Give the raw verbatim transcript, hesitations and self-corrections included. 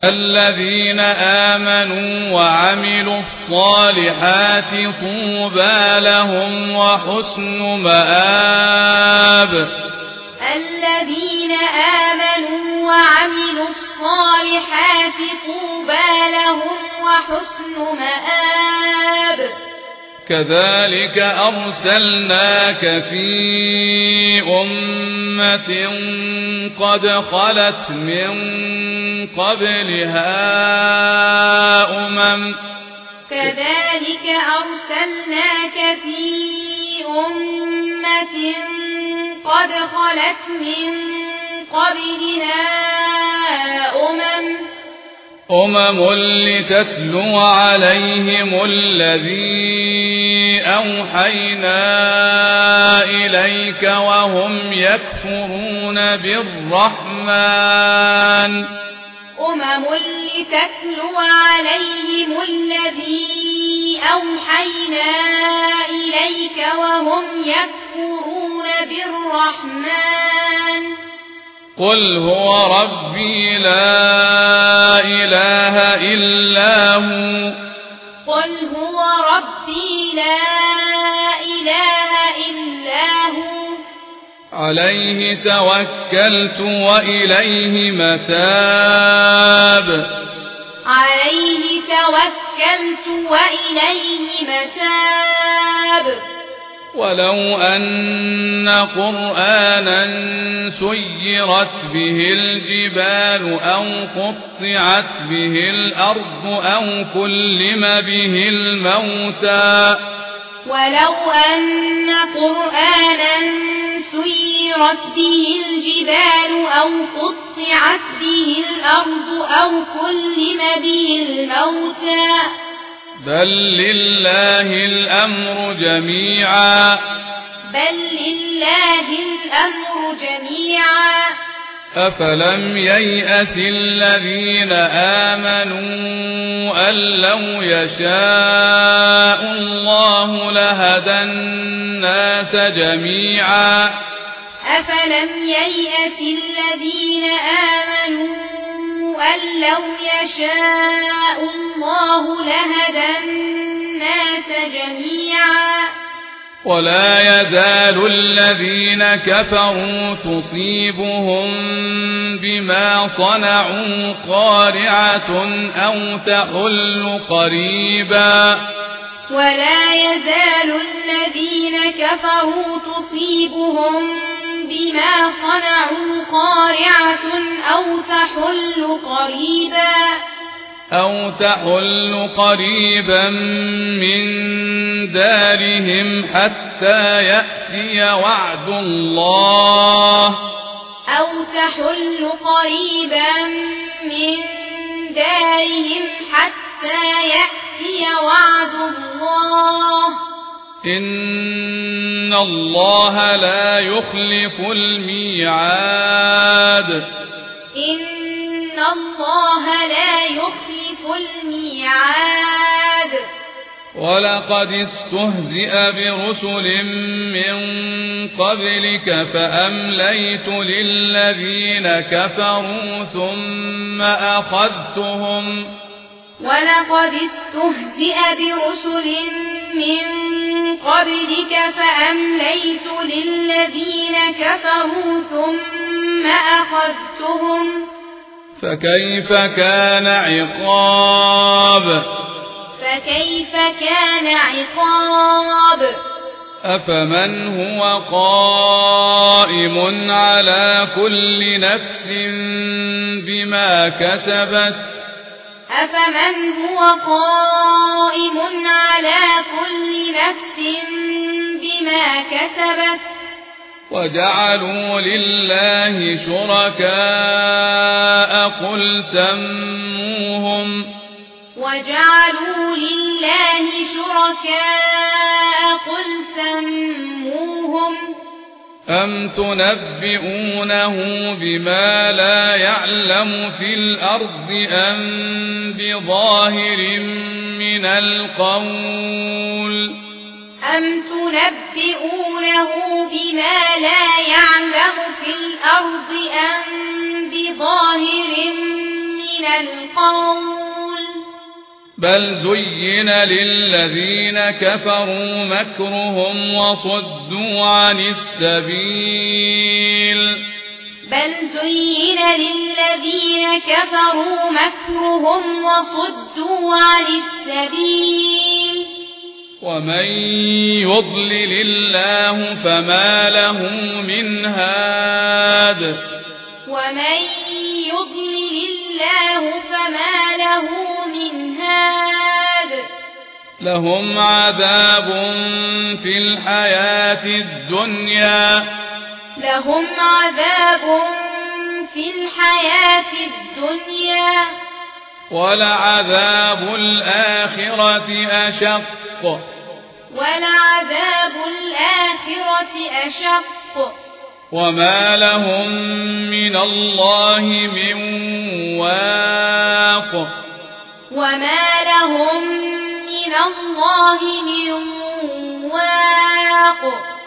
الذين آمنوا وعملوا الصالحات طوبى لهم وحسن مآب. الذين آمنوا وعملوا الصالحات طوبى لهم وحسن مآب. كذلك أرسلناك في أمة قد خلت من قبلها أمم كذلك أرسلناك في أمة قد خلت من قبلها أمم أمم لتتلو عليهم الذي أوحينا إليك وهم يكفرون بالرحمن. أمم لتتلو عليهم الذي أوحينا إليك وهم يكفرون بالرحمن. قل هو ربي لا إله إلا هو. قل هو ربي لا إله إلا هو. عليه توكلت وإليه متاب. عليه توكلت وإليه متاب. ولو أن قرآنا سيرت به الجبال أو قطعت به الأرض أو كلم به الموتى. ولو أن قرآنا سيرت به الجبال أو قطعت به الأرض أو كلم به الموتى. بل لله الأمر جميعا. بل لله الأمر جميعا. أفلم ييأس الذين آمنوا أن لو يشاء الله لهدى الناس جميعا. أفلم ييأس الذين آمنوا أن لو يشاء الله لهدى الناس جميعا. ولا يزال الذين كفروا تصيبهم بما صنعوا قارعة أو تحل قريبا. ولا يزال الذين كفروا تصيبهم بما صنعوا قارعة أو تحل قريبا. أو تحل قريبا من دارهم حتى يأتي وعد الله. أو تحل قريبا من دارهم حتى يأتي وعد الله. إن الله لا يخلف الميعاد. إن الله لا يخلف الميعاد. ولقد استهزئ برسل من قبلك فأمليت للذين كفروا ثم أخذتهم. ولقد استهزئ برسل من قبلك فأمليت للذين كفروا ثم أخذتهم. فكيف كان عقاب. فكيف كان عقاب. أفمن هو قائم على كل نفس بما كسبت. أفمن هو قائم على كل نفس بما كسبت. وجعلوا لله شركاء قل سموهم. وجعلوا لله شركاء قل سموهم. أم تنبئونه بما لا يعلم في الأرض أم بظاهر من القول. أم تنبئونه بما لا يعلم في الأرض أم بظاهر من من القول بل زين للذين كفروا مكرهم وصدوا عن السبيل بل زين للذين كفروا مكرهم وصدوا عن السبيل ومن يضلل الله فما له من هاد ومن يضلل الله فما له من هاد لهم عذاب في الحياة الدنيا لهم عذاب في الحياة الدنيا ولعذاب الآخرة أشق ولعذاب الآخرة أشق وما لهم من الله من واق وما لهم من الله من واق